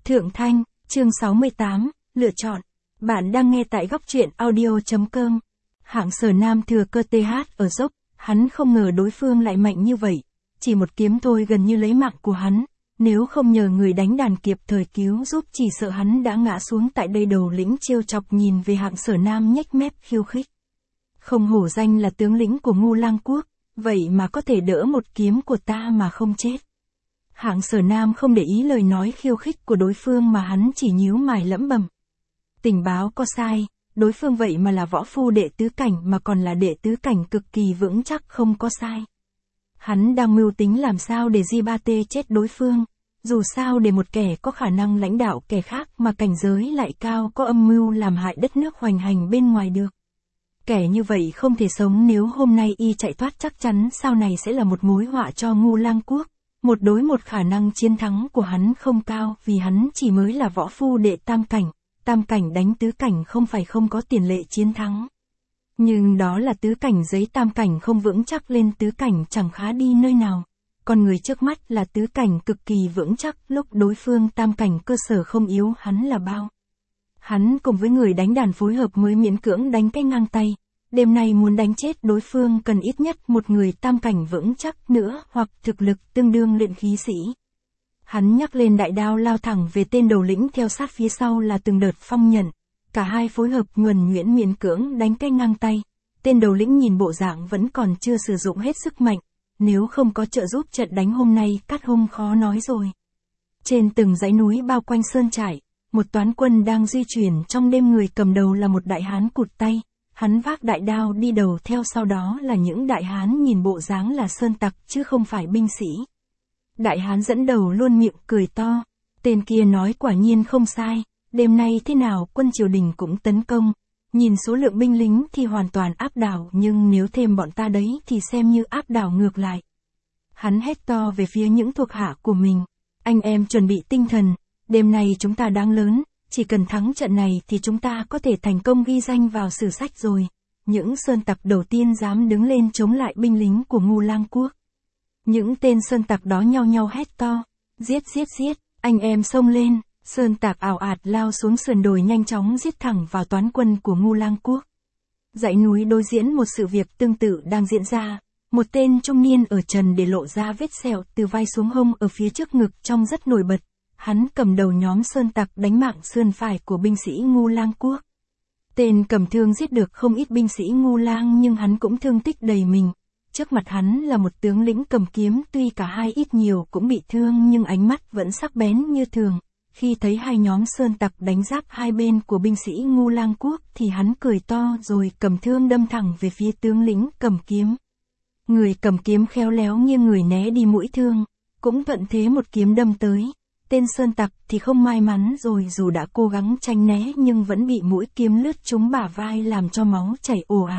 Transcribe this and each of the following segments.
Thượng Thanh, chương 68, lựa chọn. Bạn đang nghe tại góc truyện audio.com. Hạng Sở Nam thừa cơ TH ở dốc, hắn không ngờ đối phương lại mạnh như vậy. Chỉ một kiếm thôi gần như lấy mạng của hắn. Nếu không nhờ người đánh đàn kịp thời cứu giúp chỉ sợ hắn đã ngã xuống tại đây. Đầu lĩnh trêu chọc nhìn về Hạng Sở Nam nhếch mép khiêu khích. Không hổ danh là tướng lĩnh của Ngu Lang Quốc, vậy mà có thể đỡ một kiếm của ta mà không chết. Hạng Sở Nam không để ý lời nói khiêu khích của đối phương mà hắn chỉ nhíu mày lẩm bẩm. Tình báo có sai, đối phương vậy mà là võ phu đệ tứ cảnh mà còn là đệ tứ cảnh cực kỳ vững chắc không có sai. Hắn đang mưu tính làm sao để Di-ba-tê chết đối phương, dù sao để một kẻ có khả năng lãnh đạo kẻ khác mà cảnh giới lại cao có âm mưu làm hại đất nước hoành hành bên ngoài được. Kẻ như vậy không thể sống, nếu hôm nay y chạy thoát chắc chắn sau này sẽ là một mối họa cho Ngu Lang Quốc. Một đối một khả năng chiến thắng của hắn không cao vì hắn chỉ mới là võ phu đệ tam cảnh đánh tứ cảnh không phải không có tiền lệ chiến thắng. Nhưng đó là tứ cảnh giấy, tam cảnh không vững chắc lên tứ cảnh chẳng khá đi nơi nào. Còn người trước mắt là tứ cảnh cực kỳ vững chắc, lúc đối phương tam cảnh cơ sở không yếu hắn là bao. Hắn cùng với người đánh đàn phối hợp mới miễn cưỡng đánh cái ngang tay. Đêm nay muốn đánh chết đối phương cần ít nhất một người tam cảnh vững chắc nữa hoặc thực lực tương đương luyện khí sĩ. Hắn nhắc lên đại đao lao thẳng về tên đầu lĩnh, theo sát phía sau là từng đợt phong nhận. Cả hai phối hợp nhuần nhuyễn miễn cưỡng đánh cái ngang tay. Tên đầu lĩnh nhìn bộ dạng vẫn còn chưa sử dụng hết sức mạnh. Nếu không có trợ giúp trận đánh hôm nay cắt hôm khó nói rồi. Trên từng dãy núi bao quanh sơn trại, một toán quân đang di chuyển trong đêm, người cầm đầu là một đại hán cụt tay. Hắn vác đại đao đi đầu, theo sau đó là những đại hán nhìn bộ dáng là sơn tặc chứ không phải binh sĩ. Đại hán dẫn đầu luôn miệng cười to. Tên kia nói quả nhiên không sai, đêm nay thế nào quân triều đình cũng tấn công. Nhìn số lượng binh lính thì hoàn toàn áp đảo, nhưng nếu thêm bọn ta đấy thì xem như áp đảo ngược lại. Hắn hét to về phía những thuộc hạ của mình. Anh em chuẩn bị tinh thần, đêm nay chúng ta đáng lớn. Chỉ cần thắng trận này thì chúng ta có thể thành công ghi danh vào sử sách rồi. Những sơn tặc đầu tiên dám đứng lên chống lại binh lính của Ngu Lang Quốc. Những tên sơn tặc đó nhao nhao hét to. Giết, anh em xông lên. Sơn tặc ảo ạt lao xuống sườn đồi, nhanh chóng giết thẳng vào toán quân của Ngu Lang Quốc. Dãy núi đối diễn một sự việc tương tự đang diễn ra. Một tên trung niên ở trần để lộ ra vết sẹo từ vai xuống hông ở phía trước ngực trông rất nổi bật. Hắn cầm đầu nhóm sơn tặc đánh mạng sườn phải của binh sĩ Ngu Lang Quốc. Tên cầm thương giết được không ít binh sĩ Ngu Lang nhưng hắn cũng thương tích đầy mình. Trước mặt hắn là một tướng lĩnh cầm kiếm, tuy cả hai ít nhiều cũng bị thương nhưng ánh mắt vẫn sắc bén như thường. Khi thấy hai nhóm sơn tặc đánh giáp hai bên của binh sĩ Ngu Lang Quốc thì hắn cười to rồi cầm thương đâm thẳng về phía tướng lĩnh cầm kiếm. Người cầm kiếm khéo léo nghiêng người né đi mũi thương, cũng thuận thế một kiếm đâm tới. Tên sơn tặc thì không may mắn rồi, dù đã cố gắng tránh né nhưng vẫn bị mũi kiếm lướt trúng bả vai làm cho máu chảy ồ ạt.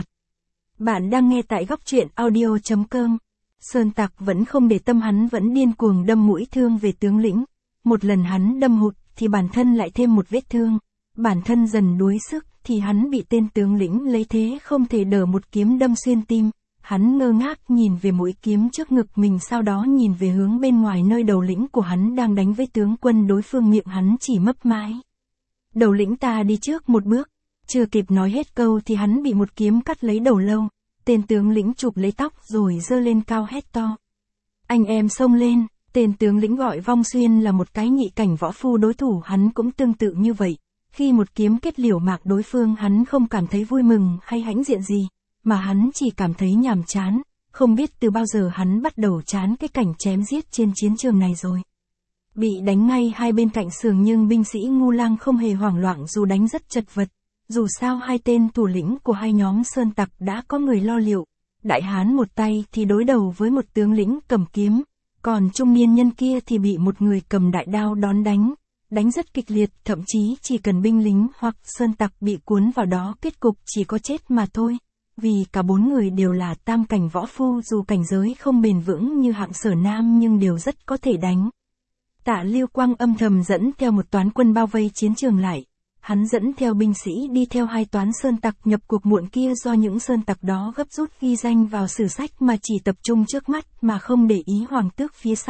Bạn đang nghe tại góc truyện audio.com. Sơn tặc vẫn không để tâm, hắn vẫn điên cuồng đâm mũi thương về tướng lĩnh. Một lần hắn đâm hụt thì bản thân lại thêm một vết thương. Bản thân dần đuối sức thì hắn bị tên tướng lĩnh lấy thế không thể đỡ một kiếm đâm xuyên tim. Hắn ngơ ngác nhìn về mũi kiếm trước ngực mình, sau đó nhìn về hướng bên ngoài nơi đầu lĩnh của hắn đang đánh với tướng quân đối phương, miệng hắn chỉ mấp máy. Đầu lĩnh ta đi trước một bước. Chưa kịp nói hết câu thì hắn bị một kiếm cắt lấy đầu lâu. Tên tướng lĩnh chụp lấy tóc rồi giơ lên cao hét to. Anh em xông lên. Tên tướng lĩnh gọi Vong Xuyên là một cái nhị cảnh võ phu, đối thủ hắn cũng tương tự như vậy. Khi một kiếm kết liễu mạc đối phương, hắn không cảm thấy vui mừng hay hãnh diện gì, mà hắn chỉ cảm thấy nhàm chán. Không biết từ bao giờ hắn bắt đầu chán cái cảnh chém giết trên chiến trường này rồi. Bị đánh ngay hai bên cạnh sườn nhưng binh sĩ Ngu Lang không hề hoảng loạn dù đánh rất chật vật. Dù sao hai tên thủ lĩnh của hai nhóm sơn tặc đã có người lo liệu. Đại hán một tay thì đối đầu với một tướng lĩnh cầm kiếm. Còn trung niên nhân kia thì bị một người cầm đại đao đón đánh rất kịch liệt, thậm chí chỉ cần binh lính hoặc sơn tặc bị cuốn vào đó kết cục chỉ có chết mà thôi. Vì cả bốn người đều là tam cảnh võ phu, dù cảnh giới không bền vững như Hạng Sở Nam nhưng đều rất có thể đánh. Tạ Lưu Quang âm thầm dẫn theo một toán quân bao vây chiến trường lại. Hắn dẫn theo binh sĩ đi theo hai toán sơn tặc nhập cuộc muộn kia, do những sơn tặc đó gấp rút ghi danh vào sử sách mà chỉ tập trung trước mắt mà không để ý hoàng tước phía sau.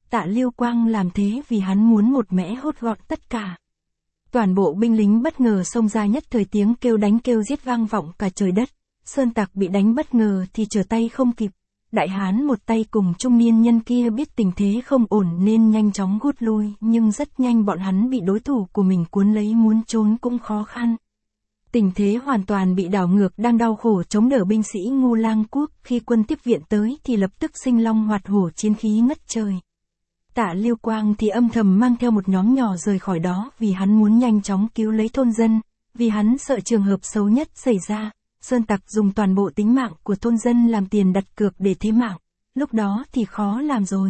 Tạ Lưu Quang làm thế vì hắn muốn một mẽ hốt gọn tất cả. Toàn bộ binh lính bất ngờ xông ra, nhất thời tiếng kêu đánh kêu giết vang vọng cả trời đất. Sơn Tặc bị đánh bất ngờ thì trở tay không kịp. Đại hán một tay cùng trung niên nhân kia biết tình thế không ổn nên nhanh chóng rút lui, nhưng rất nhanh bọn hắn bị đối thủ của mình cuốn lấy, muốn trốn cũng khó khăn. Tình thế hoàn toàn bị đảo ngược, đang đau khổ chống đỡ binh sĩ Ngu Lang Quốc, khi quân tiếp viện tới thì lập tức sinh long hoạt hổ, chiến khí ngất trời. Tạ Lưu Quang thì âm thầm mang theo một nhóm nhỏ rời khỏi đó, vì hắn muốn nhanh chóng cứu lấy thôn dân, vì hắn sợ trường hợp xấu nhất xảy ra. Sơn Tặc dùng toàn bộ tính mạng của thôn dân làm tiền đặt cược để thế mạng, lúc đó thì khó làm rồi.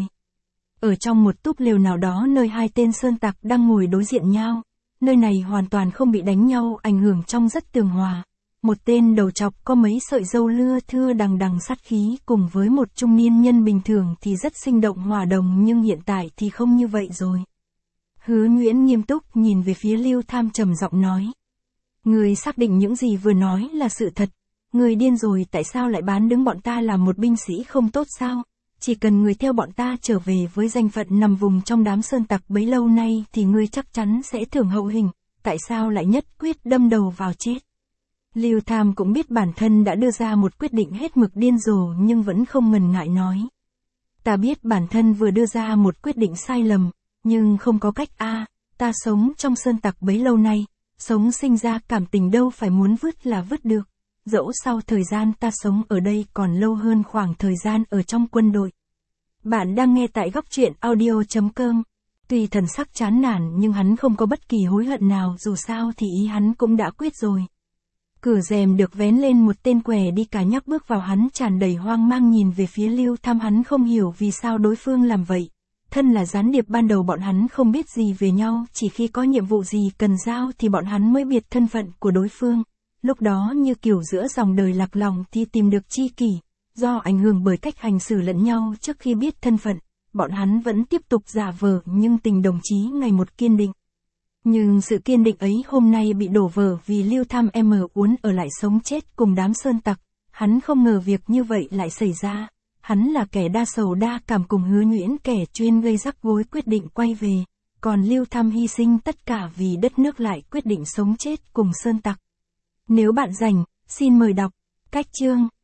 Ở trong một túp lều nào đó nơi hai tên Sơn Tặc đang ngồi đối diện nhau, nơi này hoàn toàn không bị đánh nhau, ảnh hưởng trong rất tường hòa. Một tên đầu trọc có mấy sợi râu lưa thưa đằng đằng sát khí cùng với một trung niên nhân bình thường thì rất sinh động hòa đồng, nhưng hiện tại thì không như vậy rồi. Hứa Nguyễn nghiêm túc nhìn về phía Lưu Tham, trầm giọng nói. Người xác định những gì vừa nói là sự thật. Người điên rồi, tại sao lại bán đứng bọn ta làm một binh sĩ không tốt sao? Chỉ cần người theo bọn ta trở về với danh phận nằm vùng trong đám Sơn Tặc bấy lâu nay thì ngươi chắc chắn sẽ thưởng hậu hình. Tại sao lại nhất quyết đâm đầu vào chết? Lưu Tham cũng biết bản thân đã đưa ra một quyết định hết mực điên rồ, nhưng vẫn không ngần ngại nói. Ta biết bản thân vừa đưa ra một quyết định sai lầm, nhưng không có cách ta sống trong Sơn Tặc bấy lâu nay, sống sinh ra cảm tình đâu phải muốn vứt là vứt được. Dẫu sau thời gian ta sống ở đây còn lâu hơn khoảng thời gian ở trong quân đội. Bạn đang nghe tại Góc Truyện Audio.com. Tuy thần sắc chán nản nhưng hắn không có bất kỳ hối hận nào, dù sao thì ý hắn cũng đã quyết rồi. Cửa rèm được vén lên, một tên què đi cả nhắc bước vào, hắn tràn đầy hoang mang nhìn về phía Lưu Tham, hắn không hiểu vì sao đối phương làm vậy. Thân là gián điệp, ban đầu bọn hắn không biết gì về nhau, chỉ khi có nhiệm vụ gì cần giao thì bọn hắn mới biết thân phận của đối phương. Lúc đó như kiểu giữa dòng đời lạc lòng thì tìm được tri kỷ, do ảnh hưởng bởi cách hành xử lẫn nhau trước khi biết thân phận, bọn hắn vẫn tiếp tục giả vờ, nhưng tình đồng chí ngày một kiên định. Nhưng sự kiên định ấy hôm nay bị đổ vỡ vì Lưu Tham muốn ở lại sống chết cùng đám Sơn Tặc. Hắn không ngờ việc như vậy lại xảy ra. Hắn là kẻ đa sầu đa cảm, cùng Hứa Nguyễn kẻ chuyên gây rắc rối quyết định quay về. Còn Lưu Tham hy sinh tất cả vì đất nước, lại quyết định sống chết cùng Sơn Tặc. Nếu bạn rảnh, xin mời đọc cách chương.